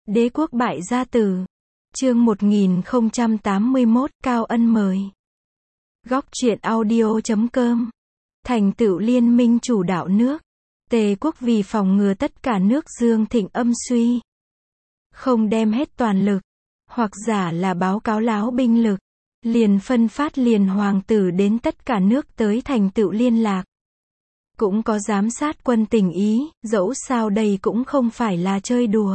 Đế quốc bại gia tử. Chương 1081, Cao Ân mời. Góc truyện audio.com. Thành tựu liên minh chủ đạo nước. Tề quốc vì phòng ngừa tất cả nước Dương thịnh âm suy, không đem hết toàn lực, hoặc giả là báo cáo láo binh lực, liền phân phát liền hoàng tử đến tất cả nước tới thành tựu liên lạc. Cũng có giám sát quân tình ý, dẫu sao đây cũng không phải là chơi đùa.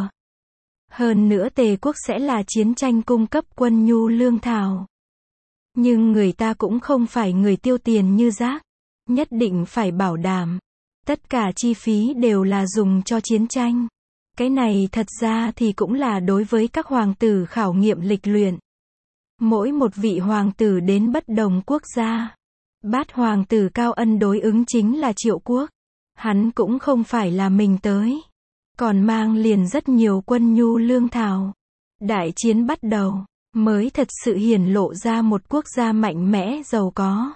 Hơn nữa Tề quốc sẽ là chiến tranh cung cấp quân nhu lương thảo. Nhưng người ta cũng không phải người tiêu tiền như rác. Nhất định phải bảo đảm. Tất cả chi phí đều là dùng cho chiến tranh. Cái này thật ra thì cũng là đối với các hoàng tử khảo nghiệm lịch luyện. Mỗi một vị hoàng tử đến bất đồng quốc gia. Bát hoàng tử Cao Ân đối ứng chính là Triệu quốc. Hắn cũng không phải là mình tới. Còn mang liền rất nhiều quân nhu lương thảo. Đại chiến bắt đầu, mới thật sự hiển lộ ra một quốc gia mạnh mẽ giàu có.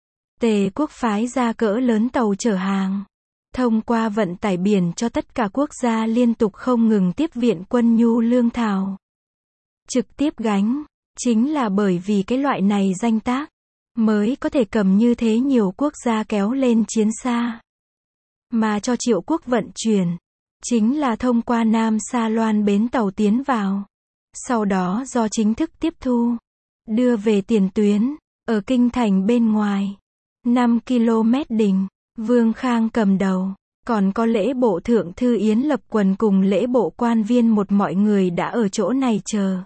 Tề quốc phái ra cỡ lớn tàu chở hàng. Thông qua vận tải biển cho tất cả quốc gia liên tục không ngừng tiếp viện quân nhu lương thảo. Trực tiếp gánh, chính là bởi vì cái loại này danh tác, mới có thể cầm như thế nhiều quốc gia kéo lên chiến xa. Mà cho Triệu quốc vận chuyển, chính là thông qua Nam Sa Loan bến tàu tiến vào. Sau đó do chính thức tiếp thu, đưa về tiền tuyến, ở kinh thành bên ngoài. 5 km đỉnh, Vương Khang cầm đầu, còn có lễ bộ thượng thư Yến Lập Quần cùng lễ bộ quan viên một mọi người đã ở chỗ này chờ.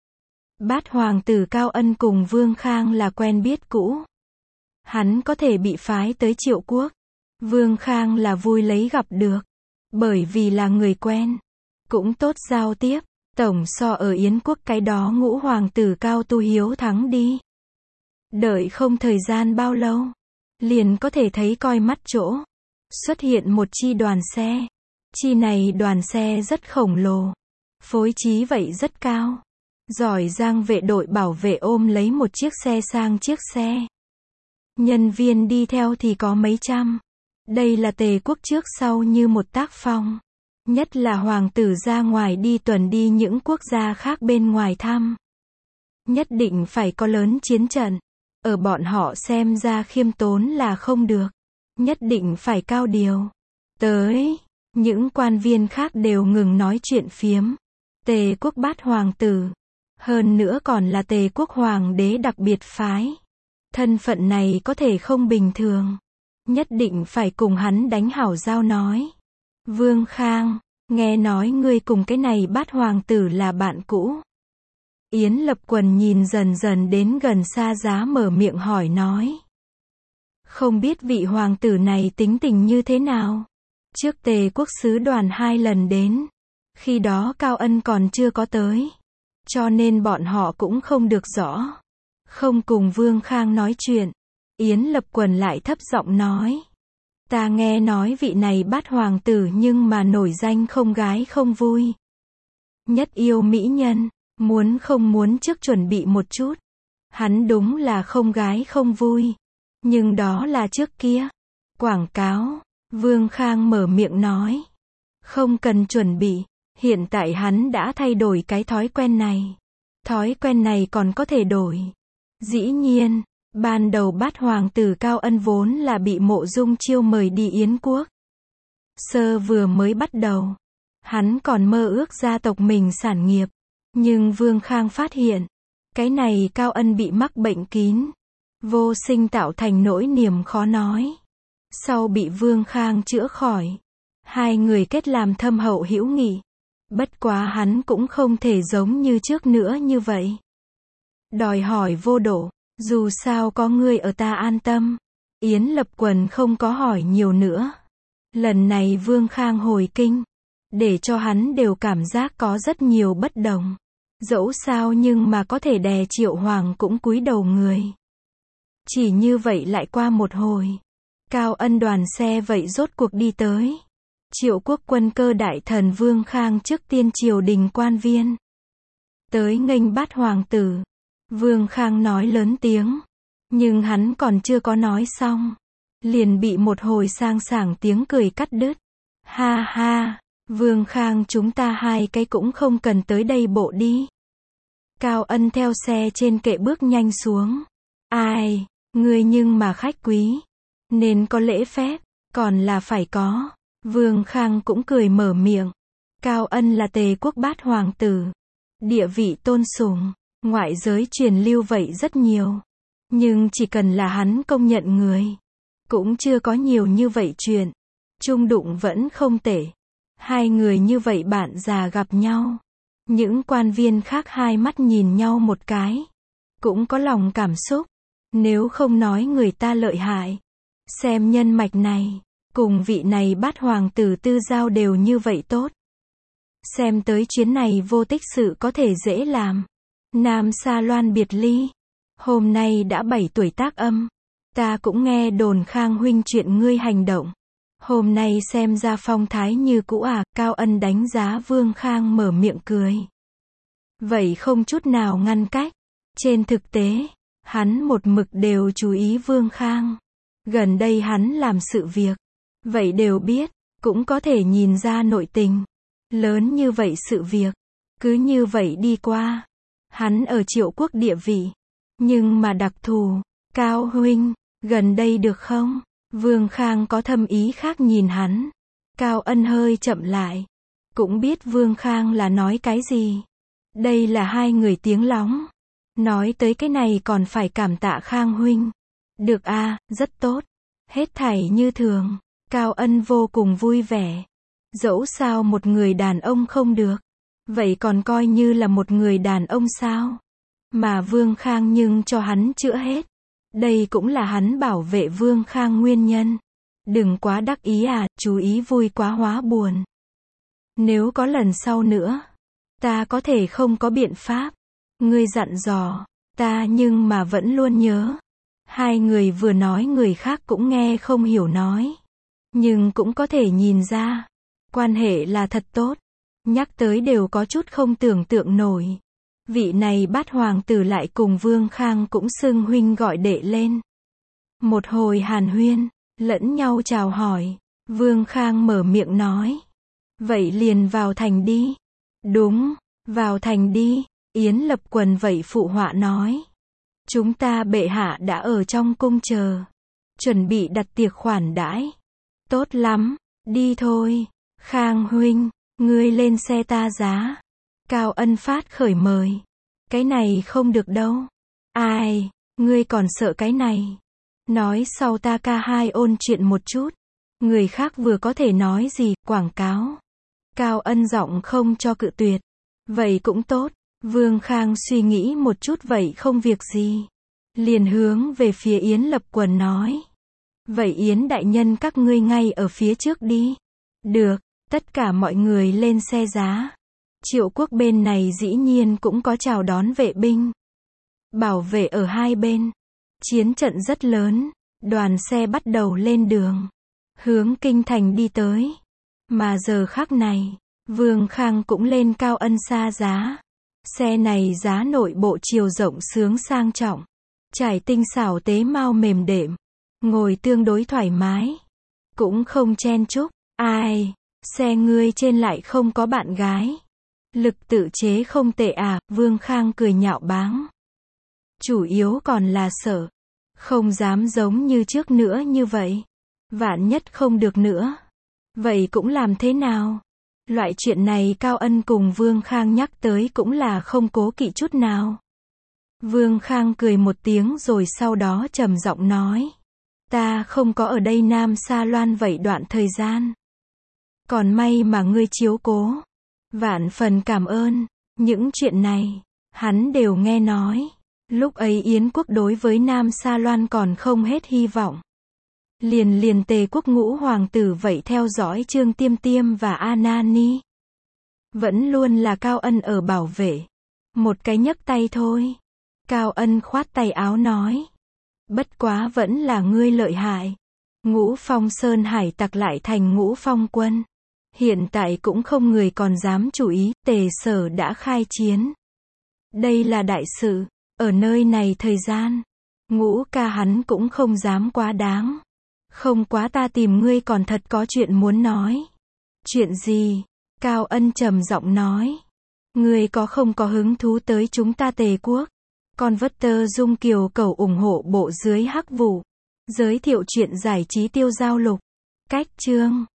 Bát hoàng tử Cao Ân cùng Vương Khang là quen biết cũ. Hắn có thể bị phái tới Triệu quốc. Vương Khang là vui lấy gặp được. Bởi vì là người quen. Cũng tốt giao tiếp. Tổng so ở Yến quốc cái đó ngũ hoàng tử Cao Tu hiếu thắng đi. Đợi không thời gian bao lâu. Liền có thể thấy coi mắt chỗ. Xuất hiện một chi đoàn xe. Chi này đoàn xe rất khổng lồ. Phối trí vậy rất cao. Giỏi giang vệ đội bảo vệ ôm lấy một chiếc xe sang chiếc xe. Nhân viên đi theo thì có mấy trăm. Đây là Tề quốc trước sau như một tác phong. Nhất là hoàng tử ra ngoài đi tuần đi những quốc gia khác bên ngoài thăm. Nhất định phải có lớn chiến trận. Ở bọn họ xem ra khiêm tốn là không được. Nhất định phải cao điều. Tới, những quan viên khác đều ngừng nói chuyện phiếm. Tề quốc bát hoàng tử. Hơn nữa còn là Tề quốc hoàng đế đặc biệt phái. Thân phận này có thể không bình thường. Nhất định phải cùng hắn đánh hảo giao nói. Vương Khang, nghe nói ngươi cùng cái này bát hoàng tử là bạn cũ. Yến Lập Quần nhìn dần dần đến gần Xa Giá mở miệng hỏi nói. Không biết vị hoàng tử này tính tình như thế nào? Trước Tề quốc sứ đoàn 2 lần đến. Khi đó Cao Ân còn chưa có tới. Cho nên bọn họ cũng không được rõ. Không cùng Vương Khang nói chuyện. Yến Lập Quần lại thấp giọng nói. Ta nghe nói vị này bát hoàng tử nhưng mà nổi danh không gái không vui. Nhất yêu mỹ nhân. Muốn không muốn trước chuẩn bị một chút. Hắn đúng là không gái không vui. Nhưng đó là trước kia. Quảng cáo. Vương Khang mở miệng nói. Không cần chuẩn bị. Hiện tại hắn đã thay đổi cái thói quen này. Thói quen này còn có thể đổi. Dĩ nhiên, ban đầu bát hoàng tử Cao Ân vốn là bị Mộ Dung Chiêu mời đi Yến quốc. Sơ vừa mới bắt đầu. Hắn còn mơ ước gia tộc mình sản nghiệp. Nhưng Vương Khang phát hiện. Cái này Cao Ân bị mắc bệnh kín. Vô sinh tạo thành nỗi niềm khó nói. Sau bị Vương Khang chữa khỏi. Hai người kết làm thâm hậu hữu nghị. Bất quá hắn cũng không thể giống như trước nữa như vậy. Đòi hỏi vô độ. Dù sao có người ở ta an tâm. Yến Lập Quần không có hỏi nhiều nữa. Lần này Vương Khang hồi kinh. Để cho hắn đều cảm giác có rất nhiều bất đồng. Dẫu sao nhưng mà có thể đè Triệu Hoàng cũng cúi đầu người. Chỉ như vậy lại qua một hồi. Cao Ân đoàn xe vậy rốt cuộc đi tới. Triệu quốc quân cơ đại thần Vương Khang trước tiên triều đình quan viên. Tới nghênh bát hoàng tử. Vương Khang nói lớn tiếng. Nhưng hắn còn chưa có nói xong. Liền bị một hồi sang sảng tiếng cười cắt đứt. Ha ha, Vương Khang chúng ta hai cái cũng không cần tới đây bộ đi. Cao Ân theo xe trên kệ bước nhanh xuống. Ai, ngươi nhưng mà khách quý, nên có lễ phép, còn là phải có. Vương Khang cũng cười mở miệng. Cao Ân là Tề quốc bát hoàng tử, địa vị tôn sùng, ngoại giới truyền lưu vậy rất nhiều. Nhưng chỉ cần là hắn công nhận người, cũng chưa có nhiều như vậy chuyện. Chung đụng vẫn không tệ. Hai người như vậy bạn già gặp nhau. Những quan viên khác hai mắt nhìn nhau một cái, cũng có lòng cảm xúc. Nếu không nói người ta lợi hại, xem nhân mạch này, cùng vị này bát hoàng tử tư giao đều như vậy tốt. Xem tới chuyến này vô tích sự có thể dễ làm. Nam Sa Loan biệt ly. Hôm nay đã 7 tuổi Tác Âm. Ta cũng nghe đồn Khang huynh chuyện ngươi hành động. Hôm nay xem ra phong thái như cũ à, Cao Ân đánh giá Vương Khang mở miệng cười. Vậy không chút nào ngăn cách. Trên thực tế, hắn một mực đều chú ý Vương Khang. Gần đây hắn làm sự việc, vậy đều biết, cũng có thể nhìn ra nội tình. Lớn như vậy sự việc, cứ như vậy đi qua. Hắn ở Triệu quốc địa vị, nhưng mà đặc thù. Cao huynh, gần đây được không? Vương Khang có thâm ý khác nhìn hắn. Cao Ân hơi chậm lại, cũng biết Vương Khang là nói cái gì. Đây là hai người tiếng lóng. Nói tới cái này còn phải cảm tạ Khang huynh. Được a, rất tốt. Hết thảy như thường. Cao Ân vô cùng vui vẻ. Dẫu sao một người đàn ông không được, vậy còn coi như là một người đàn ông sao? Mà Vương Khang nhưng cho hắn chữa hết. Đây cũng là hắn bảo vệ Vương Khang nguyên nhân. Đừng quá đắc ý à, chú ý vui quá hóa buồn. Nếu có lần sau nữa, ta có thể không có biện pháp. Ngươi dặn dò, ta nhưng mà vẫn luôn nhớ. Hai người vừa nói người khác cũng nghe không hiểu nói. Nhưng cũng có thể nhìn ra, quan hệ là thật tốt. Nhắc tới đều có chút không tưởng tượng nổi. Vị này bát hoàng tử lại cùng Vương Khang cũng xưng huynh gọi đệ lên. Một hồi hàn huyên, lẫn nhau chào hỏi. Vương Khang mở miệng nói. Vậy liền vào thành đi. Đúng, vào thành đi. Yến Lập Quần vậy phụ họa nói. Chúng ta bệ hạ đã ở trong cung chờ. Chuẩn bị đặt tiệc khoản đãi. Tốt lắm, đi thôi. Khang huynh, ngươi lên xe ta giá. Cao Ân phát khởi mời. Cái này không được đâu. Ai, ngươi còn sợ cái này. Nói sau ta ca hai ôn chuyện một chút. Người khác vừa có thể nói gì, quảng cáo. Cao Ân giọng không cho cự tuyệt. Vậy cũng tốt. Vương Khang suy nghĩ một chút vậy không việc gì. Liền hướng về phía Yến Lập Quần nói. Vậy Yến đại nhân các ngươi ngay ở phía trước đi. Được, tất cả mọi người lên xe giá. Triệu quốc bên này dĩ nhiên cũng có chào đón vệ binh. Bảo vệ ở hai bên. Chiến trận rất lớn. Đoàn xe bắt đầu lên đường. Hướng kinh thành đi tới. Mà giờ khắc này, Vương Khang cũng lên Cao Ân xa giá. Xe này giá nội bộ chiều rộng sướng sang trọng. Trải tinh xảo tế mao mềm đệm. Ngồi tương đối thoải mái. Cũng không chen chúc. Ai, xe ngươi trên lại không có bạn gái. Lực tự chế không tệ à, Vương Khang cười nhạo báng. Chủ yếu còn là sợ. Không dám giống như trước nữa như vậy. Vạn nhất không được nữa. Vậy cũng làm thế nào? Loại chuyện này Cao Ân cùng Vương Khang nhắc tới cũng là không cố kỵ chút nào. Vương Khang cười một tiếng rồi sau đó trầm giọng nói. Ta không có ở đây Nam Sa Loan vậy đoạn thời gian. Còn may mà ngươi chiếu cố. Vạn phần cảm ơn. Những chuyện này, hắn đều nghe nói. Lúc ấy Yến quốc đối với Nam Sa Loan còn không hết hy vọng. Liền Tề quốc ngũ hoàng tử vậy theo dõi Trương Tiêm Tiêm và Anani. Vẫn luôn là Cao Ân ở bảo vệ. Một cái nhấc tay thôi. Cao Ân khoát tay áo nói. Bất quá vẫn là ngươi lợi hại. Ngũ Phong Sơn hải tặc lại thành Ngũ Phong quân. Hiện tại cũng không người còn dám chú ý, Tề Sở đã khai chiến. Đây là đại sự, ở nơi này thời gian. Ngũ ca hắn cũng không dám quá đáng. Không quá ta tìm ngươi còn thật có chuyện muốn nói. Chuyện gì? Cao Ân trầm giọng nói. Ngươi có không có hứng thú tới chúng ta Tề quốc? Converter Dung Kiều cầu ủng hộ bộ dưới hắc vụ. Giới thiệu truyện giải trí tiêu giao lục. Cách chương